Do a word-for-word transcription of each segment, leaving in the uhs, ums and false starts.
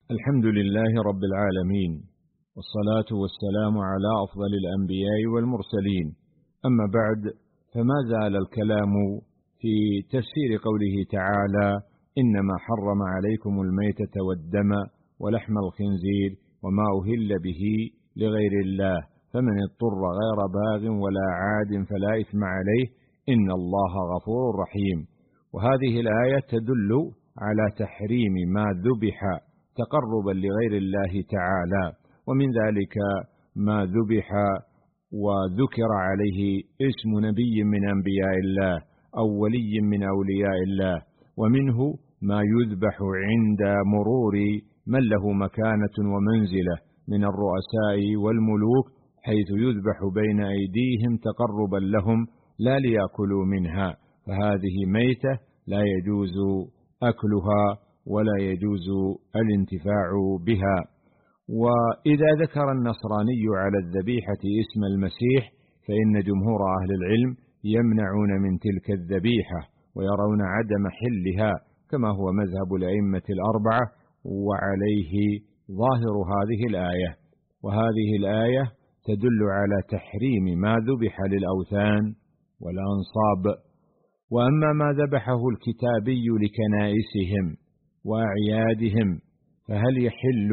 الحمد لله رب العالمين، والصلاة والسلام على أفضل الأنبياء والمرسلين. أما بعد، فما زال الكلام في تفسير قوله تعالى: إنما حرم عليكم الميتة والدم ولحم الخنزير وما أهل به لغير الله فمن اضطر غير باغ ولا عاد فلا إثم عليه إن الله غفور رحيم. وهذه الآية تدل على تحريم ما ذبح تقربا لغير الله تعالى، ومن ذلك ما ذبح وذكر عليه اسم نبي من أنبياء الله أو ولي من أولياء الله، ومنه ما يذبح عند مرور من له مكانة ومنزلة من الرؤساء والملوك، حيث يذبح بين أيديهم تقربا لهم لا ليأكلوا منها، فهذه ميتة لا يجوز أكلها ولا يجوز الانتفاع بها. وإذا ذكر النصراني على الذبيحة اسم المسيح فإن جمهور أهل العلم يمنعون من تلك الذبيحة ويرون عدم حلها، كما هو مذهب الأئمة الأربعة، وعليه ظاهر هذه الآية. وهذه الآية تدل على تحريم ما ذبح للأوثان والأنصاب. وأما ما ذبحه الكتابي لكنائسهم وأعيادهم فهل يحل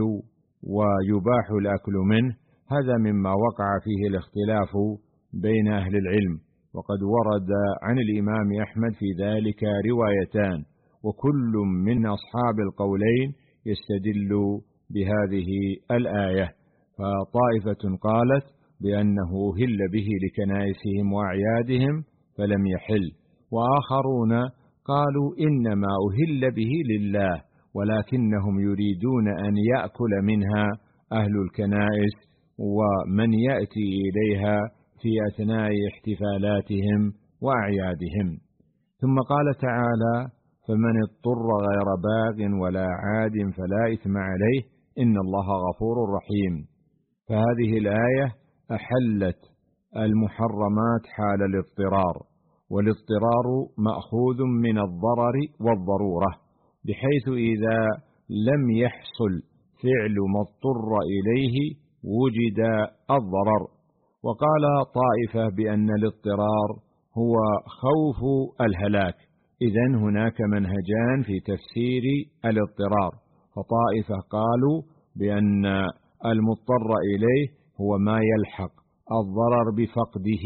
ويباح الأكل منه؟ هذا مما وقع فيه الاختلاف بين أهل العلم، وقد ورد عن الإمام أحمد في ذلك روايتان، وكل من أصحاب القولين يستدل بهذه الآية. فطائفة قالت بأنه هل به لكنائسهم وأعيادهم فلم يحل، وآخرون قالوا إنما أهل به لله، ولكنهم يريدون أن يأكل منها أهل الكنائس ومن يأتي إليها في أثناء احتفالاتهم وأعيادهم. ثم قال تعالى: فمن اضطر غير باغ ولا عاد فلا إثم عليه إن الله غفور رحيم. فهذه الآية أحلت المحرمات حال الاضطرار، والاضطرار مأخوذ من الضرر والضرورة، بحيث إذا لم يحصل فعل ما اضطر إليه وجد الضرر. وقال طائفة بأن الاضطرار هو خوف الهلاك. إذن هناك منهجان في تفسير الاضطرار، فطائفة قالوا بأن المضطر إليه هو ما يلحق الضرر بفقده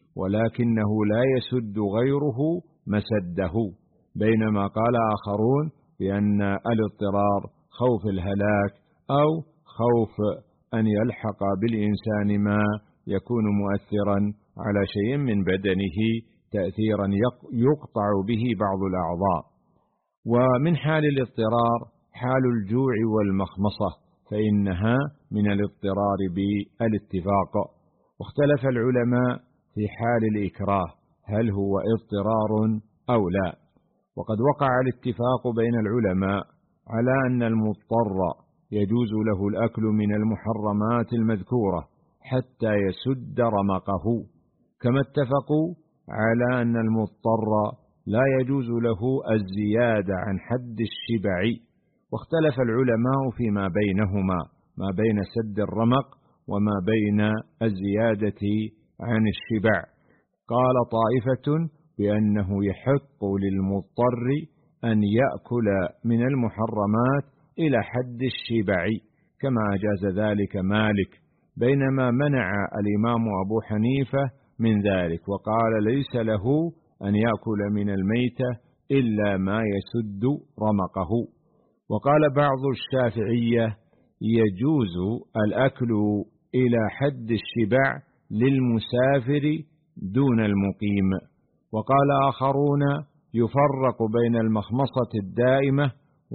ولكنه لا يسد غيره مسده، بينما قال آخرون بأن الاضطرار خوف الهلاك أو خوف أن يلحق بالإنسان ما يكون مؤثرا على شيء من بدنه تأثيرا يقطع به بعض الأعضاء. ومن حال الاضطرار حال الجوع والمخمصة، فإنها من الاضطرار بالاتفاق. واختلف العلماء في حال الإكراه هل هو اضطرار أو لا، وقد وقع الاتفاق بين العلماء على أن المضطر يجوز له الأكل من المحرمات المذكورة حتى يسد رمقه، كما اتفقوا على أن المضطر لا يجوز له الزيادة عن حد الشبع. واختلف العلماء فيما بينهما، ما بين سد الرمق وما بين الزيادة عن الشبع. قال طائفة بأنه يحق للمضطر أن يأكل من المحرمات إلى حد الشبع كما أجاز ذلك مالك، بينما منع الإمام أبو حنيفة من ذلك وقال ليس له أن يأكل من الميتة إلا ما يسد رمقه. وقال بعض الشافعية يجوز الأكل إلى حد الشبع للمسافر دون المقيم. وقال آخرون يفرق بين المخمصة الدائمة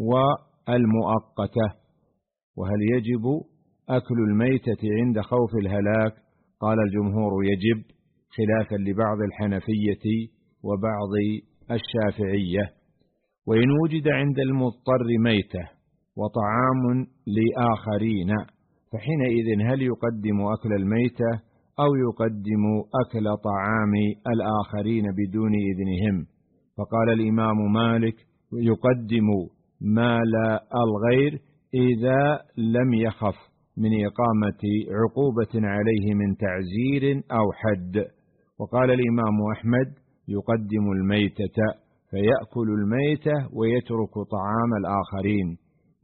والمؤقتة. وهل يجب أكل الميتة عند خوف الهلاك؟ قال الجمهور يجب، خلافا لبعض الحنفية وبعض الشافعية. وإن وجد عند المضطر ميتة وطعام لآخرين فحينئذ هل يقدم أكل الميتة أو يقدم أكل طعام الآخرين بدون إذنهم؟ فقال الإمام مالك يقدم مال الغير إذا لم يخف من إقامة عقوبة عليه من تعزير أو حد. وقال الإمام أحمد: يقدم الميتة فيأكل الميتة ويترك طعام الآخرين.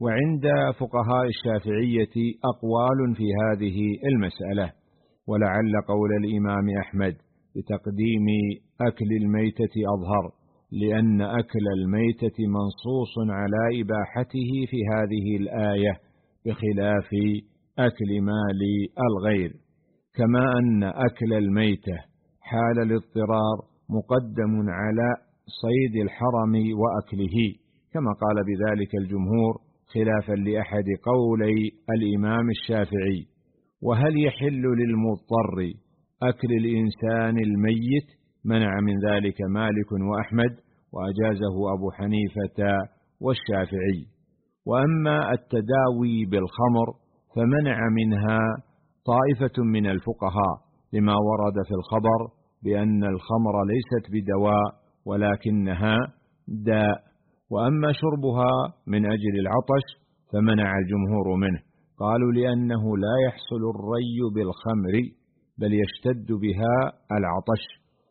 وعند فقهاء الشافعية أقوال في هذه المسألة، ولعل قول الإمام أحمد بتقديم أكل الميتة أظهر، لأن أكل الميتة منصوص على إباحته في هذه الآية بخلاف أكل مال الغير، كما أن أكل الميتة حال الاضطرار مقدم على صيد الحرم وأكله، كما قال بذلك الجمهور خلافا لأحد قولي الإمام الشافعي. وهل يحل للمضطر أكل الإنسان الميت؟ منع من ذلك مالك وأحمد، وأجازه أبو حنيفة والشافعي. وأما التداوي بالخمر فمنع منها طائفة من الفقهاء لما ورد في الخبر بأن الخمر ليست بدواء ولكنها داء. وأما شربها من أجل العطش فمنع الجمهور منه، قالوا لأنه لا يحصل الري بالخمر بل يشتد بها العطش،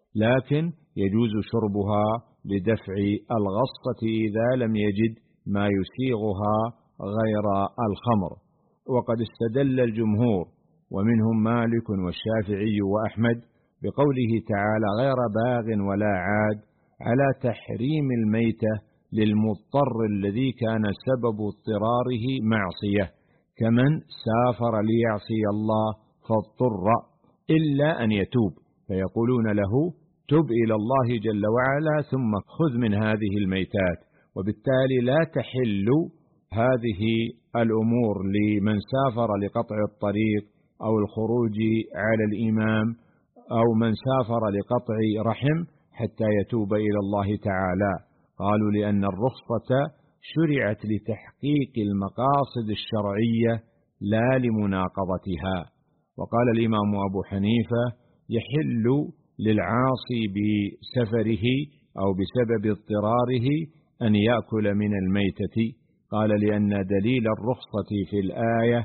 لكن يجوز شربها لدفع الغصة إذا لم يجد ما يسيغها غير الخمر. وقد استدل الجمهور ومنهم مالك والشافعي وأحمد بقوله تعالى: غير باغ ولا عاد، على تحريم الميتة للمضطر الذي كان سبب اضطراره معصية، كمن سافر ليعصي الله فاضطر إلا أن يتوب، فيقولون له: تب إلى الله جل وعلا ثم خذ من هذه الميتات. وبالتالي لا تحل هذه الأمور لمن سافر لقطع الطريق أو الخروج على الإمام أو من سافر لقطع رحم حتى يتوب إلى الله تعالى. قالوا لأن الرخصة شرعت لتحقيق المقاصد الشرعية لا لمناقضتها. وقال الإمام أبو حنيفة: يحل للعاصي بسفره أو بسبب اضطراره أن يأكل من الميتة، قال لأن دليل الرخصة في الآية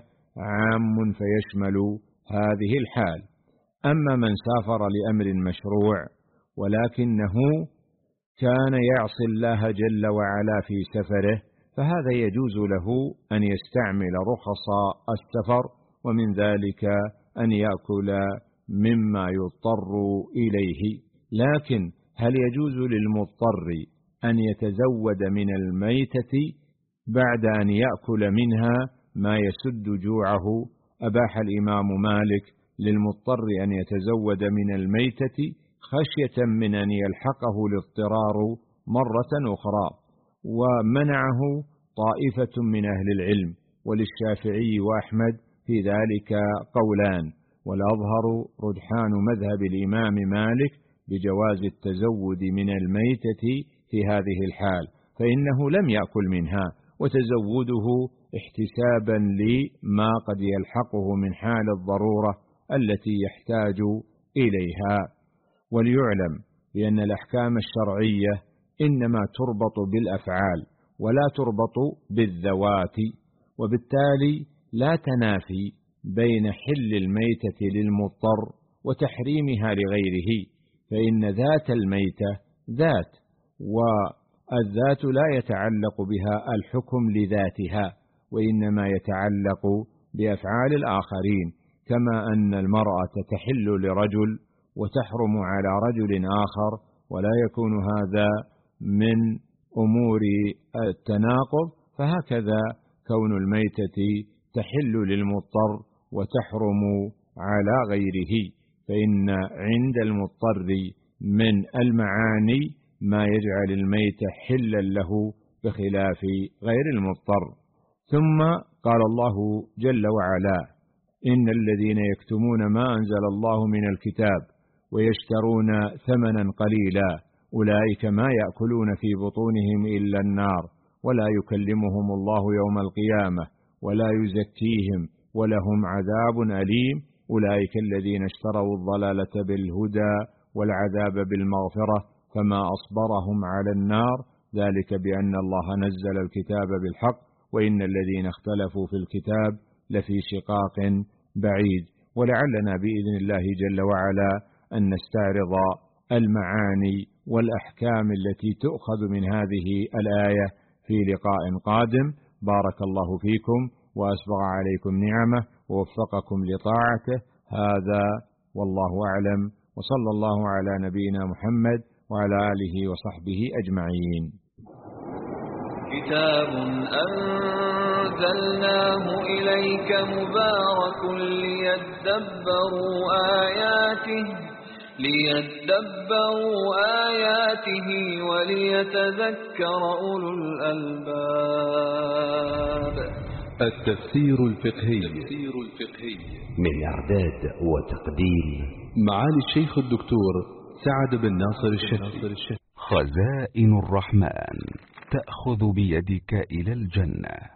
عام فيشمل هذه الحال. أما من سافر لأمر مشروع ولكنه كان يعصي الله جل وعلا في سفره، فهذا يجوز له أن يستعمل رخص السفر، ومن ذلك أن يأكل مما يضطر إليه. لكن هل يجوز للمضطر أن يتزود من الميتة بعد أن يأكل منها ما يسد جوعه؟ أباح الإمام مالك للمضطر أن يتزود من الميتة خشية من أن يلحقه الاضطرار مرة أخرى، ومنعه طائفة من أهل العلم. وللشافعي وأحمد في ذلك قولان، والأظهر رجحان مذهب الإمام مالك بجواز التزود من الميتة في هذه الحال، فإنه لم يأكل منها، وتزوده احتسابا لما قد يلحقه من حال الضرورة التي يحتاج إليها. وليعلم بأن الأحكام الشرعية إنما تربط بالأفعال ولا تربط بالذوات، وبالتالي لا تنافي بين حل الميتة للمضطر وتحريمها لغيره، فإن ذات الميتة ذات، والذات لا يتعلق بها الحكم لذاتها، وإنما يتعلق بأفعال الآخرين، كما أن المرأة تحل لرجل وتحرم على رجل آخر، ولا يكون هذا من أمور التناقض، فهكذا كون الميتة تحل للمضطر وتحرم على غيره، فإن عند المضطر من المعاني ما يجعل الميت حلا له بخلاف غير المضطر. ثم قال الله جل وعلا: إن الذين يكتمون ما أنزل الله من الكتاب ويشترون ثمنا قليلا أولئك ما يأكلون في بطونهم إلا النار ولا يكلمهم الله يوم القيامة ولا يزكيهم ولهم عذاب أليم أولئك الذين اشتروا الضلالة بالهدى والعذاب بالمغفرة فما أصبرهم على النار ذلك بأن الله نزل الكتاب بالحق وإن الذين اختلفوا في الكتاب لفي شقاق بعيد. ولعلنا بإذن الله جل وعلا أن نستعرض المعاني والأحكام التي تؤخذ من هذه الآية في لقاء قادم. بارك الله فيكم وأسبغ عليكم نعمه ووفقكم لطاعته. هذا والله أعلم، وصلى الله على نبينا محمد وعلى آله وصحبه أجمعين. كتاب أنزلناه إليك مبارك ليدبروا آياته ليدبروا آياته وليتذكر أولو الألباب. التفسير الفقهي من إعداد وتقديم معالي الشيخ الدكتور سعد بن ناصر الشافعي. خزائن الرحمن تأخذ بيدك إلى الجنة.